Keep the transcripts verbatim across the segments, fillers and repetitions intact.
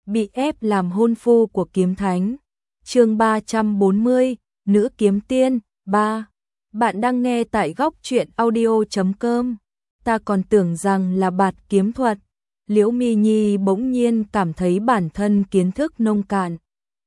bị ép làm hôn phu của kiếm thánh. Chương ba trăm bốn mươi, Nữ kiếm tiên ba. Bạn đang nghe tại góc truyện audio chấm com. Ta còn tưởng rằng là bạt kiếm thuật. Liễu Mi Nhi bỗng nhiên cảm thấy bản thân kiến thức nông cạn.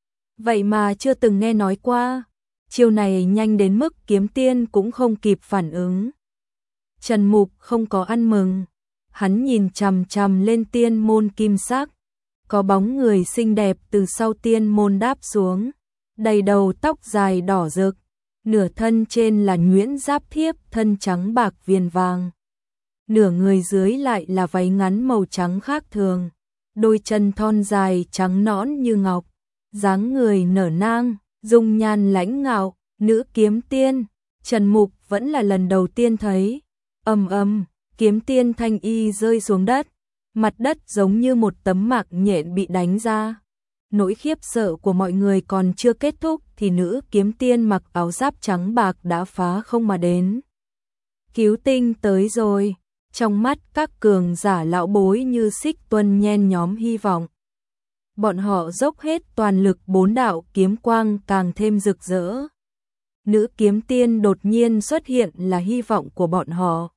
Vậy mà chưa từng nghe nói qua. Chiêu này nhanh đến mức kiếm tiên cũng không kịp phản ứng. Trần Mục không có ăn mừng. Hắn nhìn chằm chằm lên tiên môn kim sắc. Có bóng người xinh đẹp từ sau tiên môn đáp xuống. Đầy đầu tóc dài đỏ rực. Nửa thân trên là nhuyễn giáp thiếp thân trắng bạc viền vàng. Nửa người dưới lại là váy ngắn màu trắng khác thường. Đôi chân thon dài trắng nõn như ngọc. Dáng người nở nang, dung nhan lãnh ngạo, nữ kiếm tiên. Trần Mục vẫn là lần đầu tiên thấy. Ầm ầm, kiếm tiên thanh y rơi xuống đất. Mặt đất giống như một tấm mạc nhện bị đánh ra. Nỗi khiếp sợ của mọi người còn chưa kết thúc thì nữ kiếm tiên mặc áo giáp trắng bạc đã phá không mà đến. Cứu tinh tới rồi. Trong mắt các cường giả lão bối như Xích Tuân nhen nhóm hy vọng. Bọn họ dốc hết toàn lực, bốn đạo kiếm quang càng thêm rực rỡ. Nữ kiếm tiên đột nhiên xuất hiện là hy vọng của bọn họ.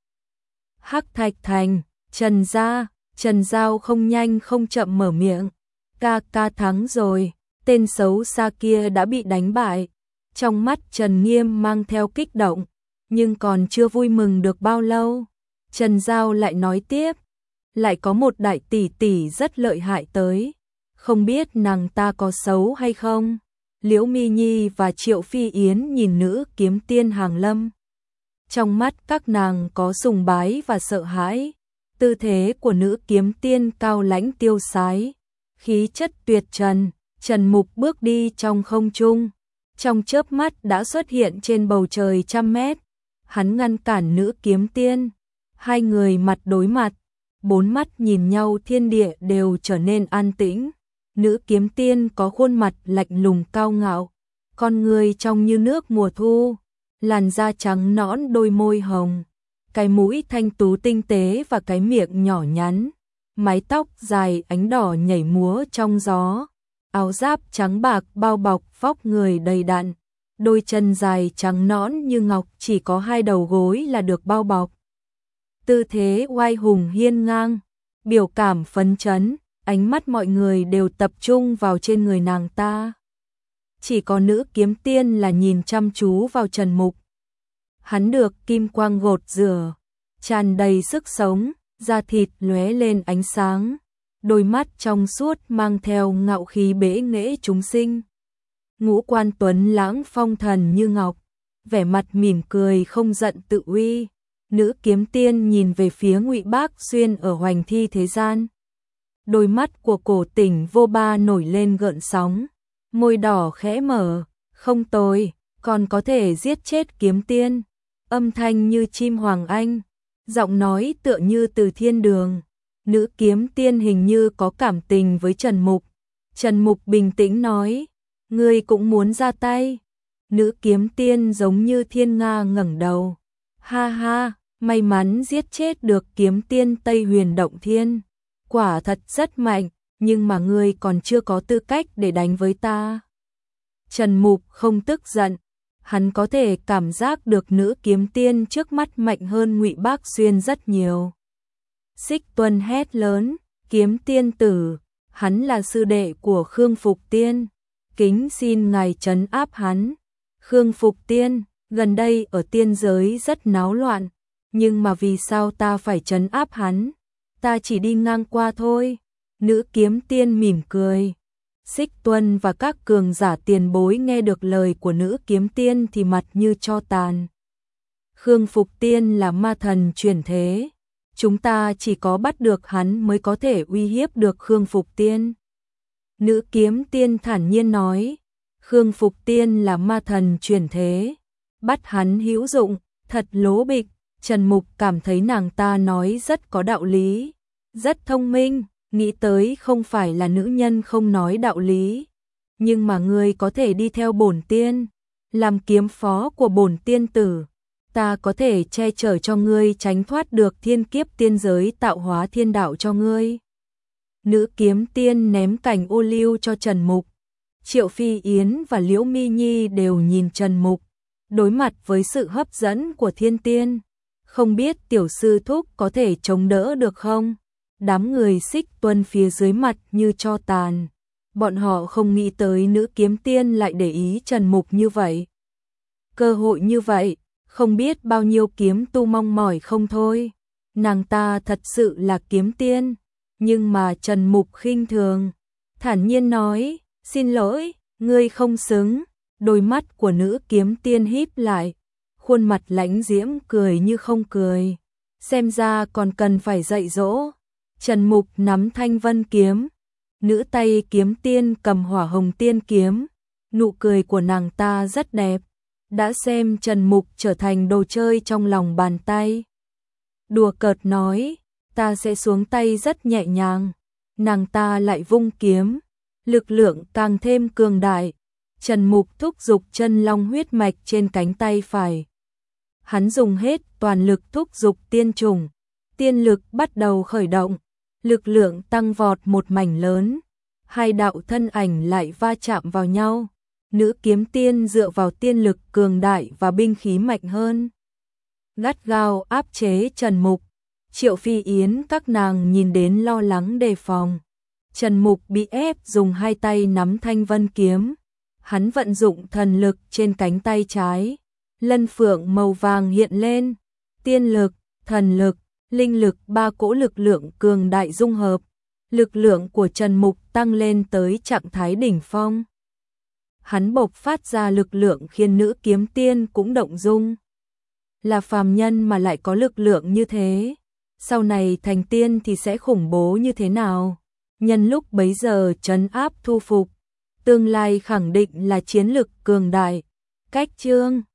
Hắc Thạch Thành, Trần gia, Trần Giao không nhanh không chậm mở miệng. Ca ca thắng rồi, tên xấu xa kia đã bị đánh bại. Trong mắt Trần Nghiêm mang theo kích động, nhưng còn chưa vui mừng được bao lâu. Trần Giao lại nói tiếp, lại có một đại tỷ tỷ rất lợi hại tới. Không biết nàng ta có xấu hay không? Liễu Mi Nhi và Triệu Phi Yến nhìn nữ kiếm tiên hàng lâm. Trong mắt các nàng có sùng bái và sợ hãi. Tư thế của nữ kiếm tiên cao lãnh tiêu sái, khí chất tuyệt trần. Trần Mục bước đi trong không trung, trong chớp mắt đã xuất hiện trên bầu trời trăm mét. Hắn ngăn cản nữ kiếm tiên. Hai người mặt đối mặt, bốn mắt nhìn nhau, thiên địa đều trở nên an tĩnh. Nữ kiếm tiên có khuôn mặt lạnh lùng cao ngạo, con người trông như nước mùa thu, làn da trắng nõn, đôi môi hồng, cái mũi thanh tú tinh tế và cái miệng nhỏ nhắn, mái tóc dài ánh đỏ nhảy múa trong gió, áo giáp trắng bạc bao bọc vóc người đầy đặn, đôi chân dài trắng nõn như ngọc, chỉ có hai đầu gối là được bao bọc. Tư thế oai hùng hiên ngang, biểu cảm phấn chấn, ánh mắt mọi người đều tập trung vào trên người nàng ta. Chỉ có nữ kiếm tiên là nhìn chăm chú vào Trần Mục. Hắn được kim quang gột rửa, tràn đầy sức sống, da thịt lóe lên ánh sáng, đôi mắt trong suốt mang theo ngạo khí bệ nghệ chúng sinh. Ngũ quan tuấn lãng phong thần như ngọc, vẻ mặt mỉm cười không giận tự uy. Nữ kiếm tiên nhìn về phía Ngụy Bác Xuyên ở hoành thi thế gian. Đôi mắt của Cổ Tỉnh Vô Ba nổi lên gợn sóng, môi đỏ khẽ mở, không tồi, còn có thể giết chết kiếm tiên. Âm thanh như chim hoàng anh, giọng nói tựa như từ thiên đường. Nữ kiếm tiên hình như có cảm tình với Trần Mục. Trần Mục bình tĩnh nói, ngươi cũng muốn ra tay. Nữ kiếm tiên giống như thiên nga ngẩng đầu. Ha ha, may mắn giết chết được kiếm tiên Tây Huyền Động Thiên. Quả thật rất mạnh, nhưng mà ngươi còn chưa có tư cách để đánh với ta. Trần Mục không tức giận, hắn có thể cảm giác được nữ kiếm tiên trước mắt mạnh hơn Ngụy Bác Xuyên rất nhiều. Xích Tuân hét lớn, kiếm tiên tử, hắn là sư đệ của Khương Phục Tiên, kính xin ngài trấn áp hắn. Khương Phục Tiên, gần đây ở tiên giới rất náo loạn, nhưng mà vì sao ta phải trấn áp hắn? Ta chỉ đi ngang qua thôi. Nữ kiếm tiên mỉm cười. Xích Tuân và các cường giả tiền bối nghe được lời của nữ kiếm tiên thì mặt như tro tàn. Khương Phục Tiên là ma thần chuyển thế. Chúng ta chỉ có bắt được hắn mới có thể uy hiếp được Khương Phục Tiên. Nữ kiếm tiên thản nhiên nói. Khương Phục Tiên là ma thần chuyển thế. Bắt hắn hữu dụng, thật lố bịch. Trần Mục cảm thấy nàng ta nói rất có đạo lý, rất thông minh, nghĩ tới không phải là nữ nhân không nói đạo lý. Nhưng mà ngươi có thể đi theo bổn tiên, làm kiếm phó của bổn tiên tử. Ta có thể che chở cho ngươi tránh thoát được thiên kiếp tiên giới, tạo hóa thiên đạo cho ngươi. Nữ kiếm tiên ném cành ô liu cho Trần Mục. Triệu Phi Yến và Liễu Mi Nhi đều nhìn Trần Mục, đối mặt với sự hấp dẫn của thiên tiên. Không biết tiểu sư thúc có thể chống đỡ được không? Đám người Xích Tuân phía dưới mặt như tro tàn. Bọn họ không nghĩ tới nữ kiếm tiên lại để ý Trần Mục như vậy. Cơ hội như vậy, không biết bao nhiêu kiếm tu mong mỏi không thôi. Nàng ta thật sự là kiếm tiên, nhưng mà Trần Mục khinh thường, thản nhiên nói, xin lỗi, ngươi không xứng. Đôi mắt của nữ kiếm tiên híp lại, khuôn mặt lãnh diễm cười như không cười, xem ra còn cần phải dạy dỗ. Trần Mục nắm thanh vân kiếm, nữ tay kiếm tiên cầm hỏa hồng tiên kiếm, nụ cười của nàng ta rất đẹp, đã xem Trần Mục trở thành đồ chơi trong lòng bàn tay. Đùa cợt nói, ta sẽ xuống tay rất nhẹ nhàng, nàng ta lại vung kiếm, lực lượng càng thêm cường đại. Trần Mục thúc giục chân long huyết mạch trên cánh tay phải. Hắn dùng hết toàn lực thúc giục tiên trùng, tiên lực bắt đầu khởi động, lực lượng tăng vọt một mảnh lớn, hai đạo thân ảnh lại va chạm vào nhau. Nữ kiếm tiên dựa vào tiên lực cường đại và binh khí mạnh hơn, gắt gao áp chế Trần Mục. Triệu Phi Yến các nàng nhìn đến lo lắng đề phòng. Trần Mục bị ép dùng hai tay nắm thanh vân kiếm. Hắn vận dụng thần lực trên cánh tay trái, lân phượng màu vàng hiện lên, tiên lực, thần lực, linh lực ba cỗ lực lượng cường đại dung hợp, lực lượng của Trần Mục tăng lên tới trạng thái đỉnh phong. Hắn bộc phát ra lực lượng khiến nữ kiếm tiên cũng động dung. Là phàm nhân mà lại có lực lượng như thế, sau này thành tiên thì sẽ khủng bố như thế nào? Nhân lúc bấy giờ trấn áp thu phục, tương lai khẳng định là chiến lực cường đại. Cách chương